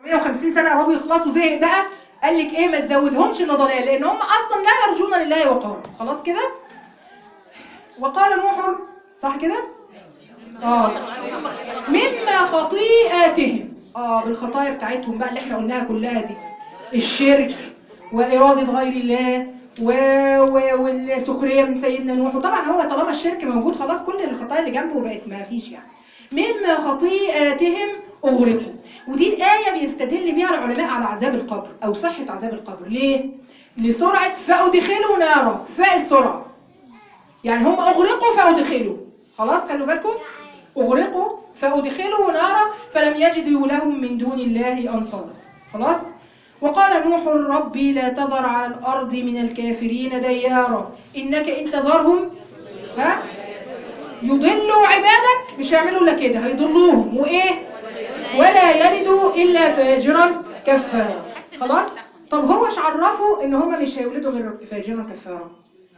150 سنه قربوا يخلصوا، زهق بقى، قال لك ايه ما تزودهمش الا ضلال، لان هم اصلا لا يرجون لله وقارا. خلاص كده. وقال نوح، صح كده؟ مما خطيئاتهم، بالخطايا بتاعتهم بقى اللي احنا قلناها كلها دي، الشرك وإرادة غير الله والسخرية من سيدنا نوح. وطبعا هو طالما الشرك موجود خلاص كل الخطايا اللي جنبه بقت ما فيش يعني. مما خطيئاتهم أغرقوا. ودي الآية بيستدل بيها العلماء على عذاب القبر أو صحة عذاب القبر. ليه؟ لسرعة فأدخلوا نارا، فاء السرعة، يعني هم أغرقوا فأدخلوا. خلاص خلوا بالكم، أغرقوا فأدخلوا نارا فلم يجدوا لهم من دون الله أنصارا. خلاص. وقال نوح ربي لا تذر على الأرض من الكافرين ديارا إنك إن تذرهم يضلوا عبادك، مش هيعملوا لك كده، هيضلوهم وإيه ولا يلدوا إلا فاجرا كفارا. خلاص. طب هو ايش عرفوا إن هم مش هيولدوا غير فاجرا كفارا؟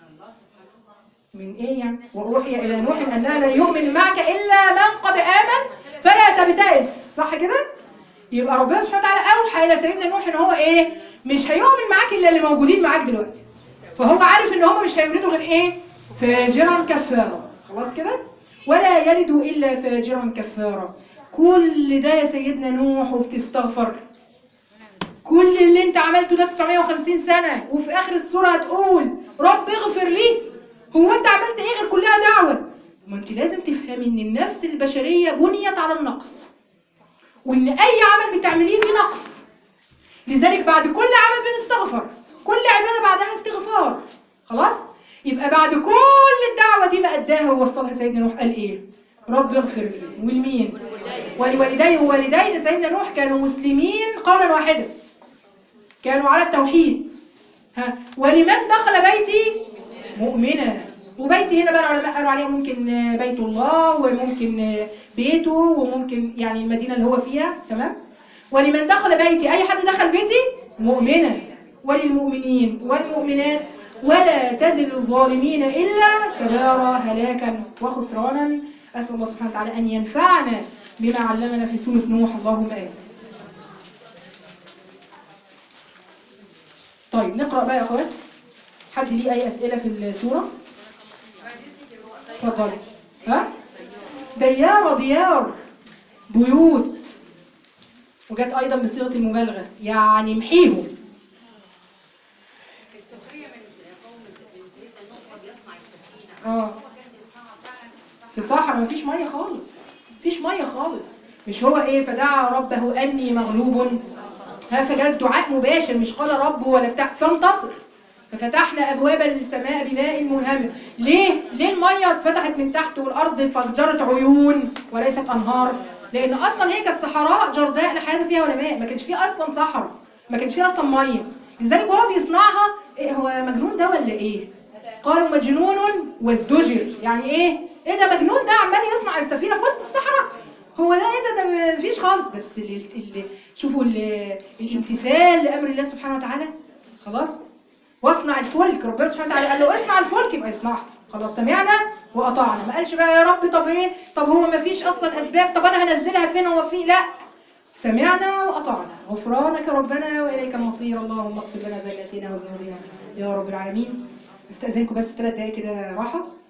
من ايه يعني؟ واوحي الى نوح انه لا يؤمن معك الا من قد امن فلا تبتئس. صح كده؟ يبقى ربنا سبحانه وتعالى اوحى الى سيدنا نوح ان هو ايه مش هيؤمن معاك الا اللي موجودين معاك دلوقتي، فهو عارف ان هم مش هيولدوا غير ايه فاجرا كفارا. خلاص كده. ولا يلدوا الا فاجرا كفارا. كل ده يا سيدنا نوح وبتستغفر، كل اللي انت عملته ده 950 سنه، وفي اخر السوره هتقول رب اغفر لي. هو انت عملت ايه غير كلها دعوه؟ ما انت لازم تفهمي ان النفس البشريه بنيت على النقص، وان اي عمل بتعمليه فيه نقص، لذلك بعد كل عمل بنستغفر، كل عباده بعدها استغفار. خلاص. يبقى بعد كل الدعوه دي ما اداها ووصلها سيدنا نوح قال ايه؟ رب اغفر لي. ولمين؟ ولوالدي ووالدي سيدنا نوح كانوا مسلمين قولا واحدا، كانوا على التوحيد. ولمن دخل بيتي مؤمنا. وبيتي هنا بقى العلماء قالوا عليها ممكن بيت الله، وممكن بيته، وممكن يعني المدينة اللي هو فيها. تمام. ولمن دخل بيتي، أي حد دخل بيتي مؤمنا. وللمؤمنين والمؤمنات ولا تزل الظالمين إلا تبارى هلاكا وخسرانا. أسأل الله سبحانه وتعالى أن ينفعنا بما علمنا في سورة نوح. اللهم آمين. طيب نقرأ بقى يا أخوات. حد ليه أي أسئلة في السورة؟ اتفضل. ديار، ديار، بيوت، وجت أيضا بصيغة المبالغة، يعني محيهم. السخرية من قوم سيدنا نوح بيصنع السفينة. في صحراء مفيش مية خالص، مفيش مية خالص. مش هو ايه فدعا ربه أني مغلوب، فجاء الدعاء مباشر، مش قال ربه ولا بتاع فانتصر. ففتحنا أبواب السماء بماء منهمر. ليه المية اتفتحت من تحت والأرض فجرت عيون وليست أنهار؟ لأن أصلا هي كانت صحراء جرداء لا حياة فيها ولا ماء، ما كانش فيها أصلا صحراء، ما كانش فيها أصلا مية. لذلك هو بيصنعها إيه، هو مجنون ده ولا إيه؟ قالوا مجنون وازدجر. يعني إيه ده مجنون ده عمال يصنع السفينة في وسط الصحراء؟ هو ده ايه ده مفيش خالص. بس شوفوا الامتثال لأمر الله سبحانه وتعالى. خلاص. واصنع الفلك، ربنا سبحانه وتعالى قال له اصنع الفلك يبقى يصنعها. خلاص سمعنا وأطعنا. ما قالش بقى يا رب طب ايه، طب هو ما فيش اصلا اسباب، طب انا هنزلها فين، هو في لا، سمعنا وأطعنا غفرانك ربنا وإليك المصير. اللهم اغفر لنا ذنوبنا وذنوبنا يا رب العالمين. استأذنكم بس 3 دقايق كده راحة.